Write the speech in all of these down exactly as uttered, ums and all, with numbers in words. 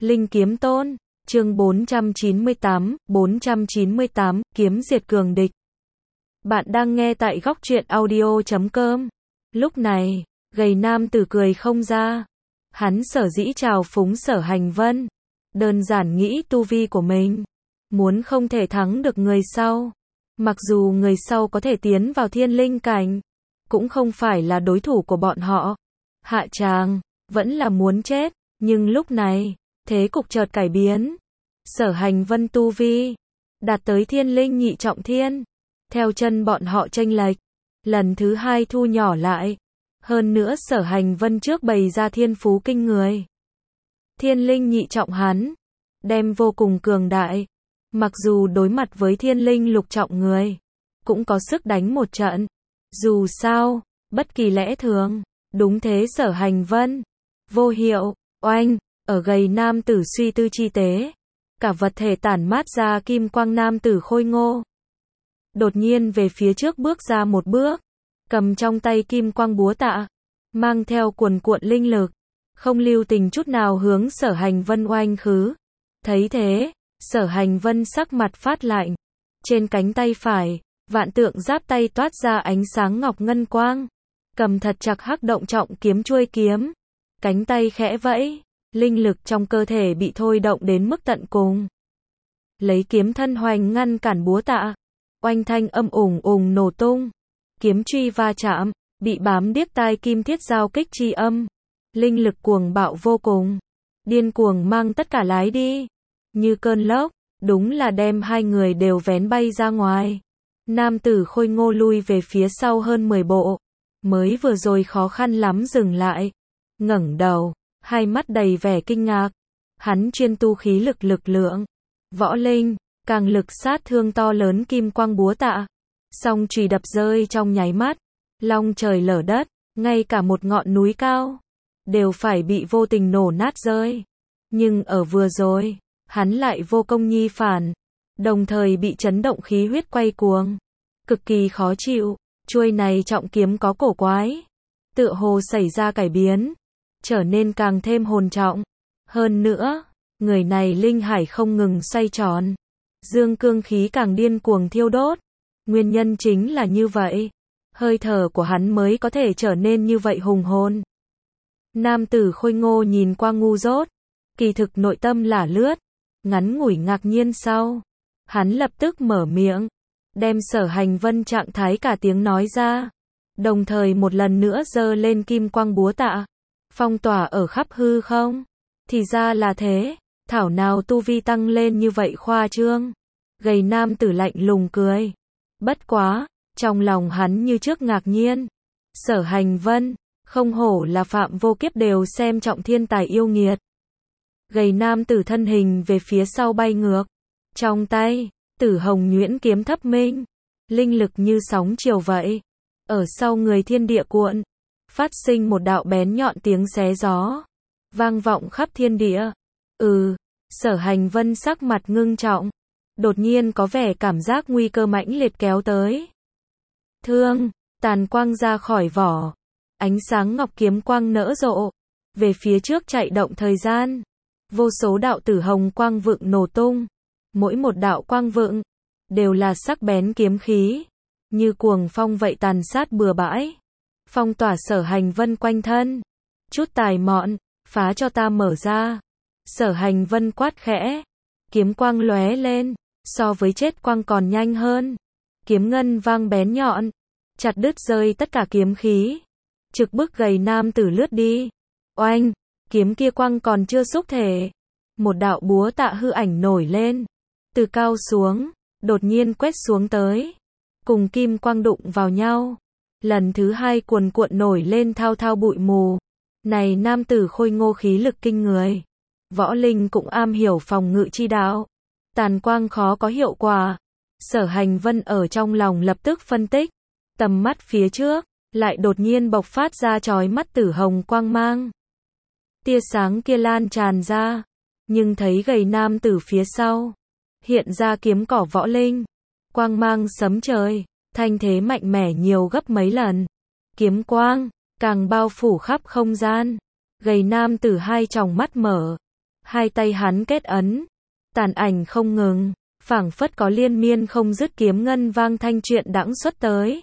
Linh Kiếm Tôn, chương bốn trăm chín mươi tám, bốn trăm chín mươi tám, kiếm diệt cường địch. Bạn đang nghe tại góc truyện audio chấm com. Lúc này, gầy nam tử cười không ra. Hắn sở dĩ trào phúng Sở Hành Vân. Đơn giản nghĩ tu vi của mình. Muốn không thể thắng được người sau. Mặc dù người sau có thể tiến vào thiên linh cảnh. Cũng không phải là đối thủ của bọn họ. Hạ tràng, vẫn là muốn chết. Nhưng lúc này, thế cục chợt cải biến. Sở Hành Vân tu vi đạt tới thiên linh nhị trọng thiên. Theo chân bọn họ chênh lệch, lần thứ hai thu nhỏ lại. Hơn nữa Sở Hành Vân trước bày ra thiên phú kinh người. Thiên linh nhị trọng hắn đem vô cùng cường đại. Mặc dù đối mặt với thiên linh lục trọng người, cũng có sức đánh một trận. Dù sao, bất kỳ lẽ thường, đúng thế Sở Hành Vân. Vô hiệu, oanh, ở gầy nam tử suy tư chi tế. Cả vật thể tản mát ra kim quang nam tử khôi ngô. Đột nhiên về phía trước bước ra một bước. Cầm trong tay kim quang búa tạ. Mang theo cuồn cuộn linh lực. Không lưu tình chút nào hướng Sở Hành Vân oanh khứ. Thấy thế, Sở Hành Vân sắc mặt phát lạnh. Trên cánh tay phải, vạn tượng giáp tay toát ra ánh sáng ngọc ngân quang. Cầm thật chặt hắc động trọng kiếm chuôi kiếm. Cánh tay khẽ vẫy. Linh lực trong cơ thể bị thôi động đến mức tận cùng. Lấy kiếm thân hoành ngăn cản búa tạ. Oanh thanh âm ủng ủng nổ tung. Kiếm truy va chạm, bị bám điếc tai kim thiết giao kích chi âm. Linh lực cuồng bạo vô cùng. Điên cuồng mang tất cả lái đi. Như cơn lốc, đúng là đem hai người đều vén bay ra ngoài. Nam tử khôi ngô lui về phía sau hơn mười bộ. Mới vừa rồi khó khăn lắm dừng lại. Ngẩng đầu. Hai mắt đầy vẻ kinh ngạc. Hắn chuyên tu khí lực lực lượng. Võ linh, càng lực sát thương to lớn kim quang búa tạ. Song chùy đập rơi trong nháy mắt. Long trời lở đất, ngay cả một ngọn núi cao. Đều phải bị vô tình nổ nát rơi. Nhưng ở vừa rồi, hắn lại vô công nhi phản. Đồng thời bị chấn động khí huyết quay cuồng. Cực kỳ khó chịu, chuôi này trọng kiếm có cổ quái. Tựa hồ xảy ra cải biến. Trở nên càng thêm hồn trọng. Hơn nữa, người này linh hải không ngừng xoay tròn. Dương cương khí càng điên cuồng thiêu đốt. Nguyên nhân chính là như vậy. Hơi thở của hắn mới có thể trở nên như vậy hùng hồn. Nam tử khôi ngô nhìn qua ngu dốt. Kỳ thực nội tâm lả lướt. Ngắn ngủi ngạc nhiên sau. Hắn lập tức mở miệng. Đem Sở Hành Vân trạng thái cả tiếng nói ra. Đồng thời một lần nữa giơ lên kim quang búa tạ. Phong tỏa ở khắp hư không? Thì ra là thế. Thảo nào tu vi tăng lên như vậy khoa trương. Gầy nam tử lạnh lùng cười. Bất quá, trong lòng hắn như trước ngạc nhiên. Sở Hành Vân, không hổ là Phạm Vô Kiếp đều xem trọng thiên tài yêu nghiệt. Gầy nam tử thân hình về phía sau bay ngược. Trong tay, Tử Hồng nhuyễn kiếm thấp minh. Linh lực như sóng chiều vậy. Ở sau người thiên địa cuộn. Phát sinh một đạo bén nhọn tiếng xé gió. Vang vọng khắp thiên địa. Ừ, Sở Hành Vân sắc mặt ngưng trọng. Đột nhiên có vẻ cảm giác nguy cơ mãnh liệt kéo tới. Thương, tàn quang ra khỏi vỏ. Ánh sáng ngọc kiếm quang nở rộ. Về phía trước chạy động thời gian. Vô số đạo tử hồng quang vựng nổ tung. Mỗi một đạo quang vựng đều là sắc bén kiếm khí. Như cuồng phong vậy tàn sát bừa bãi. Phong tỏa Sở Hành Vân quanh thân. Chút tài mọn, phá cho ta mở ra. Sở Hành Vân quát khẽ. Kiếm quang lóe lên. So với chết quang còn nhanh hơn. Kiếm ngân vang bén nhọn. Chặt đứt rơi tất cả kiếm khí. Trực bức gầy nam tử lướt đi. Oanh, kiếm kia quang còn chưa xúc thể. Một đạo búa tạ hư ảnh nổi lên. Từ cao xuống, đột nhiên quét xuống tới. Cùng kim quang đụng vào nhau. Lần thứ hai cuồn cuộn nổi lên thao thao bụi mù. Này nam tử khôi ngô khí lực kinh người. Võ linh cũng am hiểu phòng ngự chi đạo. Tàn quang khó có hiệu quả. Sở Hành Vân ở trong lòng lập tức phân tích. Tầm mắt phía trước, lại đột nhiên bộc phát ra chói mắt tử hồng quang mang. Tia sáng kia lan tràn ra. Nhưng thấy gầy nam tử phía sau. Hiện ra kiếm cỏ võ linh. Quang mang sấm trời. Thanh thế mạnh mẽ nhiều gấp mấy lần. Kiếm quang, càng bao phủ khắp không gian. Gầy nam tử hai tròng mắt mở. Hai tay hắn kết ấn, tàn ảnh không ngừng, phảng phất có liên miên không dứt kiếm ngân vang thanh chuyện đãng xuất tới.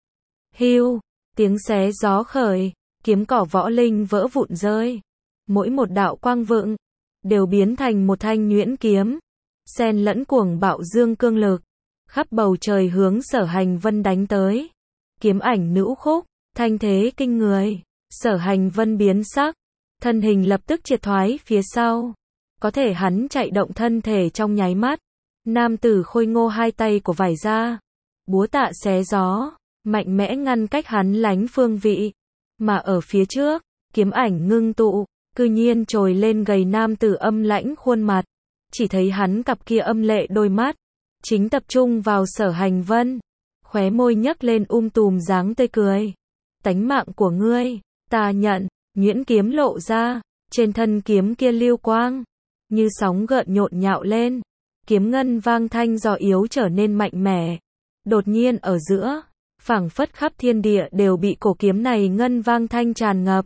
Hưu, tiếng xé gió khởi, kiếm cỏ võ linh vỡ vụn rơi. Mỗi một đạo quang vựng, đều biến thành một thanh nhuyễn kiếm, xen lẫn cuồng bạo dương cương lực, khắp bầu trời hướng Sở Hành Vân đánh tới. Kiếm ảnh nữ khúc, thanh thế kinh người, Sở Hành Vân biến sắc, thân hình lập tức triệt thoái phía sau. Có thể hắn chạy động thân thể trong nháy mắt, nam tử khôi ngô hai tay của vải ra, búa tạ xé gió, mạnh mẽ ngăn cách hắn lánh phương vị. Mà ở phía trước, kiếm ảnh ngưng tụ, cư nhiên trồi lên gầy nam tử âm lãnh khuôn mặt, chỉ thấy hắn cặp kia âm lệ đôi mắt, chính tập trung vào Sở Hành Vân, khóe môi nhấc lên um tùm dáng tươi cười. Tánh mạng của ngươi, ta nhận, nhuyễn kiếm lộ ra, trên thân kiếm kia lưu quang, như sóng gợn nhộn nhạo lên, kiếm ngân vang thanh do yếu trở nên mạnh mẽ. Đột nhiên ở giữa, phảng phất khắp thiên địa đều bị cổ kiếm này ngân vang thanh tràn ngập.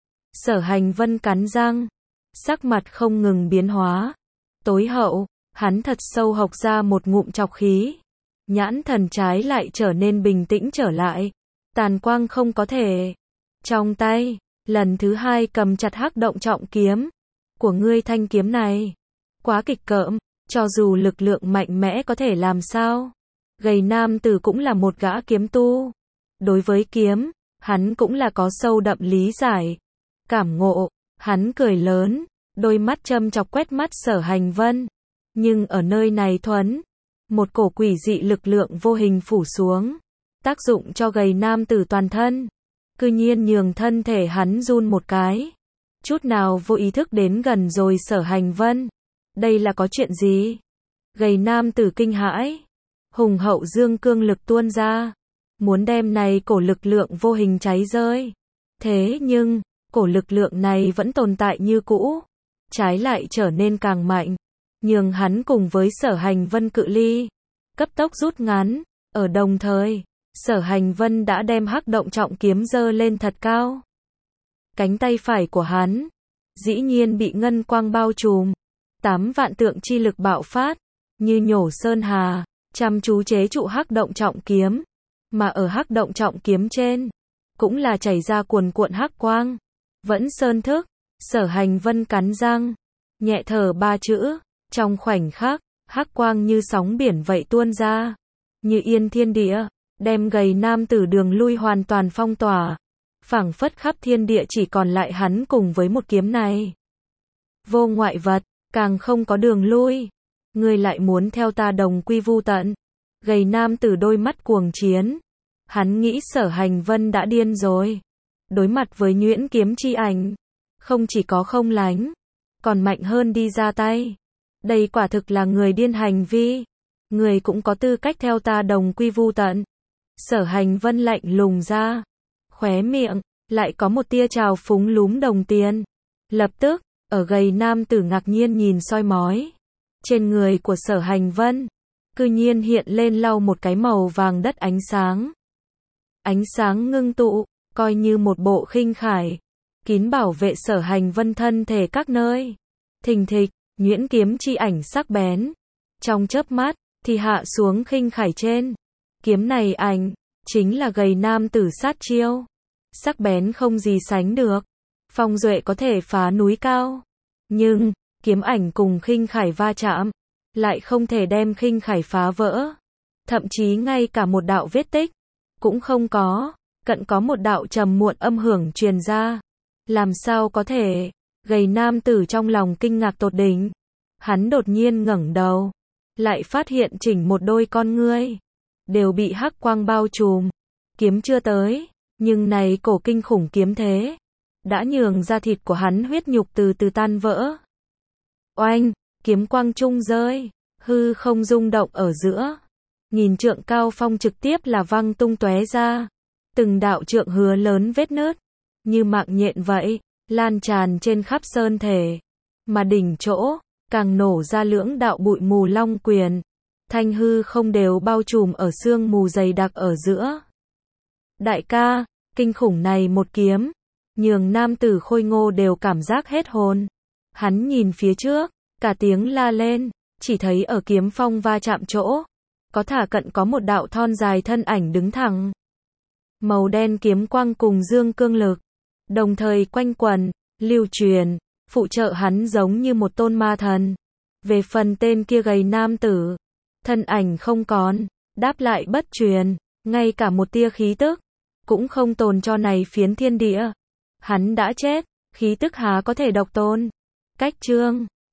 Sở Hành Vân cắn răng, sắc mặt không ngừng biến hóa. Tối hậu, hắn thật sâu hộc ra một ngụm trọc khí. Nhãn thần trái lại trở nên bình tĩnh trở lại. Tàn quang không có thể. Trong tay, lần thứ hai cầm chặt hắc động trọng kiếm. Của ngươi thanh kiếm này, quá kịch cỡm, cho dù lực lượng mạnh mẽ có thể làm sao. Gầy nam tử cũng là một gã kiếm tu. Đối với kiếm, hắn cũng là có sâu đậm lý giải. Cảm ngộ, hắn cười lớn, đôi mắt châm chọc quét mắt Sở Hành Vân. Nhưng ở nơi này thuấn, một cổ quỷ dị lực lượng vô hình phủ xuống, tác dụng cho gầy nam tử toàn thân. Cư nhiên nhường thân thể hắn run một cái. Chút nào vô ý thức đến gần rồi Sở Hành Vân. Đây là có chuyện gì? Gầy nam tử kinh hãi. Hùng hậu dương cương lực tuôn ra. Muốn đem này cổ lực lượng vô hình cháy rơi. Thế nhưng, cổ lực lượng này vẫn tồn tại như cũ. Trái lại trở nên càng mạnh. Nhường hắn cùng với Sở Hành Vân cự ly cấp tốc rút ngắn. Ở đồng thời, Sở Hành Vân đã đem hắc động trọng kiếm giơ lên thật cao. Cánh tay phải của hắn, dĩ nhiên bị ngân quang bao trùm. Tám vạn tượng chi lực bạo phát, như nhổ sơn hà, chăm chú chế trụ hắc động trọng kiếm. Mà ở hắc động trọng kiếm trên, cũng là chảy ra cuồn cuộn hắc quang. Vẫn sơn thức, Sở Hành Vân cắn răng, nhẹ thở ba chữ, trong khoảnh khắc, hắc quang như sóng biển vậy tuôn ra, như yên thiên địa, đem gầy nam tử đường lui hoàn toàn phong tỏa. Phảng phất khắp thiên địa chỉ còn lại hắn cùng với một kiếm này. Vô ngoại vật, càng không có đường lui. Ngươi lại muốn theo ta đồng quy vu tận. Gầy nam tử đôi mắt cuồng chiến. Hắn nghĩ Sở Hành Vân đã điên rồi. Đối mặt với nhuyễn kiếm chi ảnh, không chỉ có không lánh, còn mạnh hơn đi ra tay. Đây quả thực là người điên hành vi. Người cũng có tư cách theo ta đồng quy vu tận. Sở Hành Vân lạnh lùng ra. Khóe miệng, lại có một tia trào phúng lúm đồng tiền. Lập tức, ở gầy nam tử ngạc nhiên nhìn soi mói. Trên người của Sở Hành Vân, cư nhiên hiện lên lau một cái màu vàng đất ánh sáng. Ánh sáng ngưng tụ, coi như một bộ khinh khải, kín bảo vệ Sở Hành Vân thân thể các nơi. Thình thịch, nhuyễn kiếm chi ảnh sắc bén. Trong chớp mắt, thì hạ xuống khinh khải trên. Kiếm này ảnh, chính là gầy nam tử sát chiêu. Sắc bén không gì sánh được. Phong duệ có thể phá núi cao. Nhưng, kiếm ảnh cùng khinh khải va chạm, lại không thể đem khinh khải phá vỡ. Thậm chí ngay cả một đạo vết tích, cũng không có. Cận có một đạo trầm muộn âm hưởng truyền ra. Làm sao có thể? Gầy nam tử trong lòng kinh ngạc tột đỉnh. Hắn đột nhiên ngẩng đầu, lại phát hiện chỉnh một đôi con ngươi đều bị hắc quang bao trùm. Kiếm chưa tới, nhưng này cổ kinh khủng kiếm thế đã nhường da thịt của hắn huyết nhục từ từ tan vỡ. Oanh, kiếm quang trung rơi, hư không rung động ở giữa. Nghìn trượng cao phong trực tiếp là văng tung tóe ra. Từng đạo trượng hứa lớn vết nứt, như mạng nhện vậy, lan tràn trên khắp sơn thể. Mà đỉnh chỗ, càng nổ ra lưỡng đạo bụi mù long quyền. Thanh hư không đều bao trùm ở sương mù dày đặc ở giữa. Đại ca, kinh khủng này một kiếm, nhường nam tử khôi ngô đều cảm giác hết hồn. Hắn nhìn phía trước, cả tiếng la lên, chỉ thấy ở kiếm phong va chạm chỗ, có thả cận có một đạo thon dài thân ảnh đứng thẳng. Màu đen kiếm quang cùng dương cương lực, đồng thời quanh quần, lưu truyền, phụ trợ hắn giống như một tôn ma thần. Về phần tên kia gầy nam tử, thân ảnh không còn, đáp lại bất truyền, ngay cả một tia khí tức, cũng không tồn cho này phiến thiên địa. Hắn đã chết, khí tức há có thể độc tôn. Cách chương